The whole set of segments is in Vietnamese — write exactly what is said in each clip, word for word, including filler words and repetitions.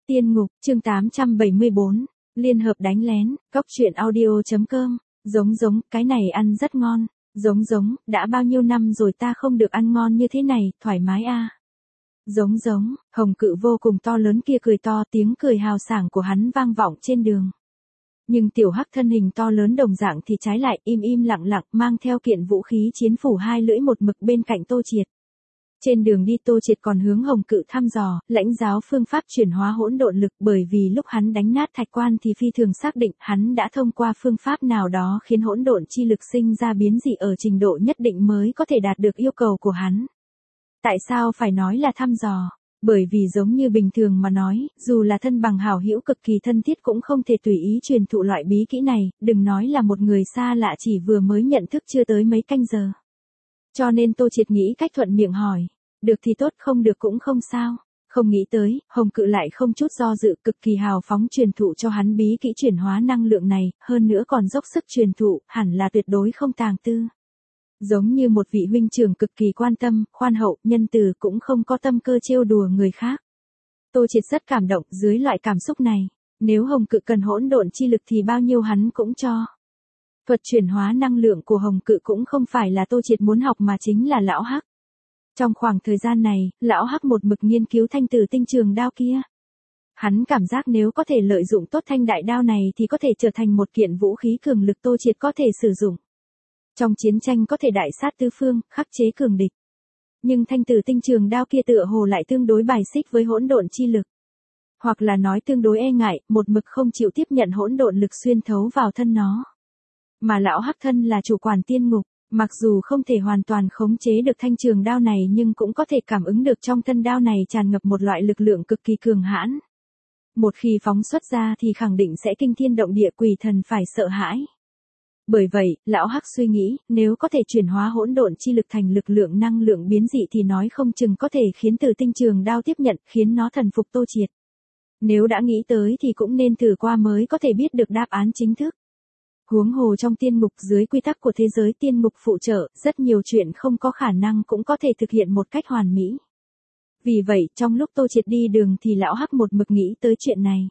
Tiên ngục, chương tám trăm bảy mươi bốn, liên hợp đánh lén, cóc truyện audio.com, giống giống, cái này ăn rất ngon, giống giống, đã bao nhiêu năm rồi ta không được ăn ngon như thế này, thoải mái a. À. Giống giống, Hồng Cự vô cùng to lớn kia cười to, tiếng cười hào sảng của hắn vang vọng trên đường. Nhưng tiểu hắc thân hình to lớn đồng dạng thì trái lại im im lặng lặng mang theo kiện vũ khí chiến phủ hai lưỡi một mực bên cạnh Tô Triệt. Trên đường đi Tô Triệt còn hướng Hồng Cự thăm dò, lãnh giáo phương pháp chuyển hóa hỗn độn lực, bởi vì lúc hắn đánh nát thạch quan thì phi thường xác định hắn đã thông qua phương pháp nào đó khiến hỗn độn chi lực sinh ra biến dị ở trình độ nhất định mới có thể đạt được yêu cầu của hắn. Tại sao phải nói là thăm dò? Bởi vì giống như bình thường mà nói, dù là thân bằng hảo hữu cực kỳ thân thiết cũng không thể tùy ý truyền thụ loại bí kỹ này, đừng nói là một người xa lạ chỉ vừa mới nhận thức chưa tới mấy canh giờ. Cho nên Tô Triệt nghĩ cách thuận miệng hỏi, được thì tốt, không được cũng không sao. Không nghĩ tới, Hồng Cự lại không chút do dự, cực kỳ hào phóng truyền thụ cho hắn bí kỹ chuyển hóa năng lượng này, hơn nữa còn dốc sức truyền thụ, hẳn là tuyệt đối không tàng tư. Giống như một vị huynh trưởng cực kỳ quan tâm, khoan hậu, nhân từ, cũng không có tâm cơ trêu đùa người khác. Tô Triệt rất cảm động dưới loại cảm xúc này, nếu Hồng Cự cần hỗn độn chi lực thì bao nhiêu hắn cũng cho. Thuật chuyển hóa năng lượng của Hồng Cự cũng không phải là Tô Triệt muốn học mà chính là lão hắc. Trong khoảng thời gian này, lão hắc một mực nghiên cứu thanh tử tinh trường đao kia. Hắn cảm giác nếu có thể lợi dụng tốt thanh đại đao này thì có thể trở thành một kiện vũ khí cường lực Tô Triệt có thể sử dụng. Trong chiến tranh có thể đại sát tứ phương, khắc chế cường địch. Nhưng thanh tử tinh trường đao kia tựa hồ lại tương đối bài xích với hỗn độn chi lực. Hoặc là nói tương đối e ngại, một mực không chịu tiếp nhận hỗn độn lực xuyên thấu vào thân nó. Mà lão hắc thân là chủ quản tiên ngục, mặc dù không thể hoàn toàn khống chế được thanh trường đao này nhưng cũng có thể cảm ứng được trong thân đao này tràn ngập một loại lực lượng cực kỳ cường hãn. Một khi phóng xuất ra thì khẳng định sẽ kinh thiên động địa, quỷ thần phải sợ hãi. Bởi vậy, lão hắc suy nghĩ, nếu có thể chuyển hóa hỗn độn chi lực thành lực lượng năng lượng biến dị thì nói không chừng có thể khiến Tử Tinh trường đao tiếp nhận, khiến nó thần phục Tô Triệt. Nếu đã nghĩ tới thì cũng nên thử qua mới có thể biết được đáp án chính thức. Huống hồ trong tiên ngục, dưới quy tắc của thế giới tiên ngục phụ trợ, rất nhiều chuyện không có khả năng cũng có thể thực hiện một cách hoàn mỹ. Vì vậy, trong lúc Tô Triệt đi đường thì lão hắc một mực nghĩ tới chuyện này.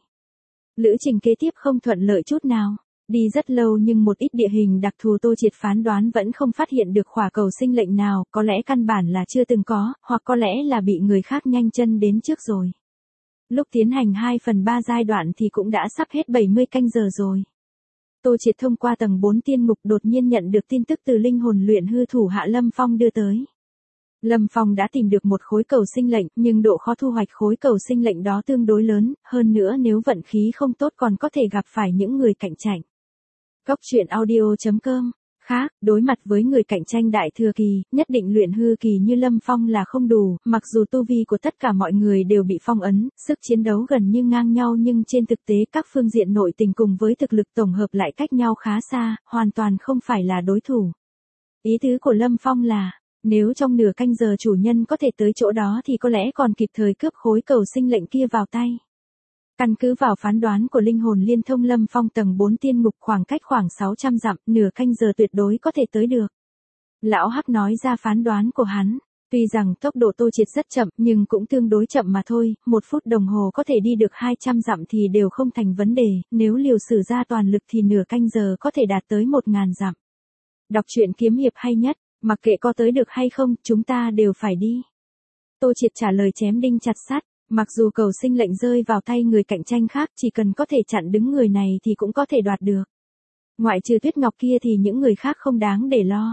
Lữ trình kế tiếp không thuận lợi chút nào. Đi rất lâu nhưng một ít địa hình đặc thù Tô Triệt phán đoán vẫn không phát hiện được khỏa cầu sinh lệnh nào, có lẽ căn bản là chưa từng có, hoặc có lẽ là bị người khác nhanh chân đến trước rồi. Lúc tiến hành hai phần ba giai đoạn thì cũng đã sắp hết bảy mươi canh giờ rồi. Tô Triệt thông qua tầng bốn tiên ngục đột nhiên nhận được tin tức từ linh hồn luyện hư thủ hạ Lâm Phong đưa tới. Lâm Phong đã tìm được một khối cầu sinh lệnh, nhưng độ khó thu hoạch khối cầu sinh lệnh đó tương đối lớn, hơn nữa nếu vận khí không tốt còn có thể gặp phải những người cạnh tranh. Cóc truyện audio.com, khác, đối mặt với người cạnh tranh đại thừa kỳ, nhất định luyện hư kỳ như Lâm Phong là không đủ, mặc dù tu vi của tất cả mọi người đều bị phong ấn, sức chiến đấu gần như ngang nhau nhưng trên thực tế các phương diện nội tình cùng với thực lực tổng hợp lại cách nhau khá xa, hoàn toàn không phải là đối thủ. Ý tứ của Lâm Phong là, nếu trong nửa canh giờ chủ nhân có thể tới chỗ đó thì có lẽ còn kịp thời cướp khối cầu sinh lệnh kia vào tay. Căn cứ vào phán đoán của linh hồn liên thông, Lâm Phong tầng bốn tiên ngục khoảng cách khoảng sáu trăm dặm, nửa canh giờ tuyệt đối có thể tới được. Lão hắc nói ra phán đoán của hắn, tuy rằng tốc độ Tô Triệt rất chậm nhưng cũng tương đối chậm mà thôi, một phút đồng hồ có thể đi được hai trăm dặm thì đều không thành vấn đề, nếu liều sử ra toàn lực thì nửa canh giờ có thể đạt tới một ngàn dặm. Đọc truyện kiếm hiệp hay nhất, mặc kệ có tới được hay không, chúng ta đều phải đi. Tô Triệt trả lời chém đinh chặt sắt. Mặc dù cầu sinh lệnh rơi vào tay người cạnh tranh khác, chỉ cần có thể chặn đứng người này thì cũng có thể đoạt được. Ngoại trừ Tuyết Ngọc kia thì những người khác không đáng để lo.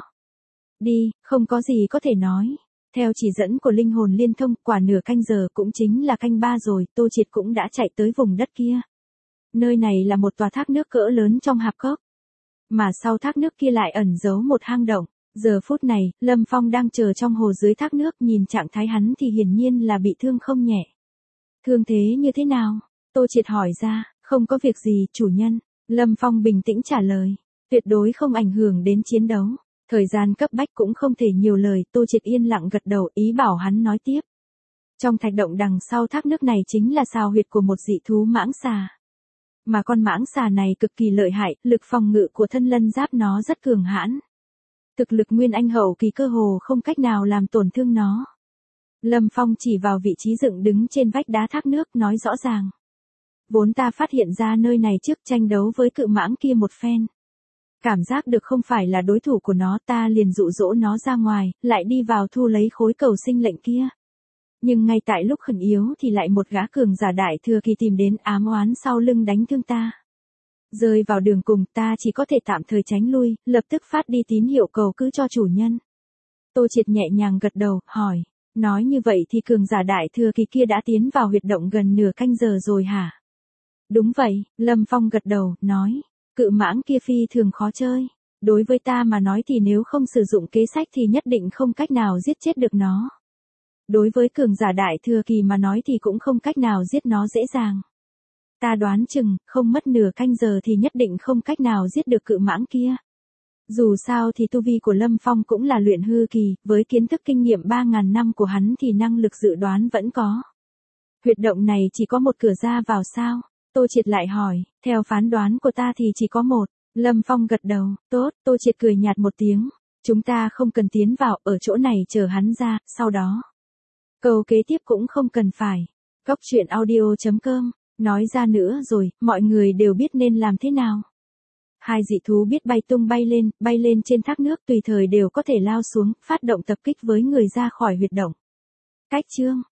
Đi, không có gì có thể nói. Theo chỉ dẫn của linh hồn liên thông, quả nửa canh giờ cũng chính là canh ba rồi, Tô Triệt cũng đã chạy tới vùng đất kia. Nơi này là một tòa thác nước cỡ lớn trong hạp cốc. Mà sau thác nước kia lại ẩn giấu một hang động. Giờ phút này, Lâm Phong đang chờ trong hồ dưới thác nước, nhìn trạng thái hắn thì hiển nhiên là bị thương không nhẹ. Thương thế như thế nào? Tô Triệt hỏi ra, không có việc gì, chủ nhân. Lâm Phong bình tĩnh trả lời, tuyệt đối không ảnh hưởng đến chiến đấu. Thời gian cấp bách cũng không thể nhiều lời, Tô Triệt yên lặng gật đầu, ý bảo hắn nói tiếp. Trong thạch động đằng sau thác nước này chính là sào huyệt của một dị thú mãng xà. Mà con mãng xà này cực kỳ lợi hại, lực phòng ngự của thân lân giáp nó rất cường hãn. Thực lực nguyên anh hậu kỳ cơ hồ không cách nào làm tổn thương nó. Lâm Phong chỉ vào vị trí dựng đứng trên vách đá thác nước, nói rõ ràng. Vốn ta phát hiện ra nơi này trước tranh đấu với cự mãng kia một phen. Cảm giác được không phải là đối thủ của nó, ta liền dụ dỗ nó ra ngoài, lại đi vào thu lấy khối cầu sinh lệnh kia. Nhưng ngay tại lúc khẩn yếu thì lại một gã cường giả đại thừa kỳ tìm đến ám oán sau lưng đánh thương ta. Rơi vào đường cùng, ta chỉ có thể tạm thời tránh lui, lập tức phát đi tín hiệu cầu cứu cho chủ nhân. Tô Triệt nhẹ nhàng gật đầu, hỏi, nói như vậy thì cường giả đại thừa kỳ kia đã tiến vào huyệt động gần nửa canh giờ rồi hả? Đúng vậy, Lâm Phong gật đầu, nói, cự mãng kia phi thường khó chơi. Đối với ta mà nói thì nếu không sử dụng kế sách thì nhất định không cách nào giết chết được nó. Đối với cường giả đại thừa kỳ mà nói thì cũng không cách nào giết nó dễ dàng. Ta đoán chừng, không mất nửa canh giờ thì nhất định không cách nào giết được cự mãng kia. Dù sao thì tu vi của Lâm Phong cũng là luyện hư kỳ, với kiến thức kinh nghiệm ba ngàn năm của hắn thì năng lực dự đoán vẫn có. Huyệt động này chỉ có một cửa ra vào sao? Tô Triệt lại hỏi, theo phán đoán của ta thì chỉ có một. Lâm Phong gật đầu, tốt, Tô Triệt cười nhạt một tiếng. Chúng ta không cần tiến vào, ở chỗ này chờ hắn ra, sau đó. Câu kế tiếp cũng không cần phải. Góc truyện audio chấm com, nói ra nữa rồi, mọi người đều biết nên làm thế nào. Hai dị thú biết bay tung bay lên, bay lên trên thác nước tùy thời đều có thể lao xuống, phát động tập kích với người ra khỏi huyệt động. Cách chương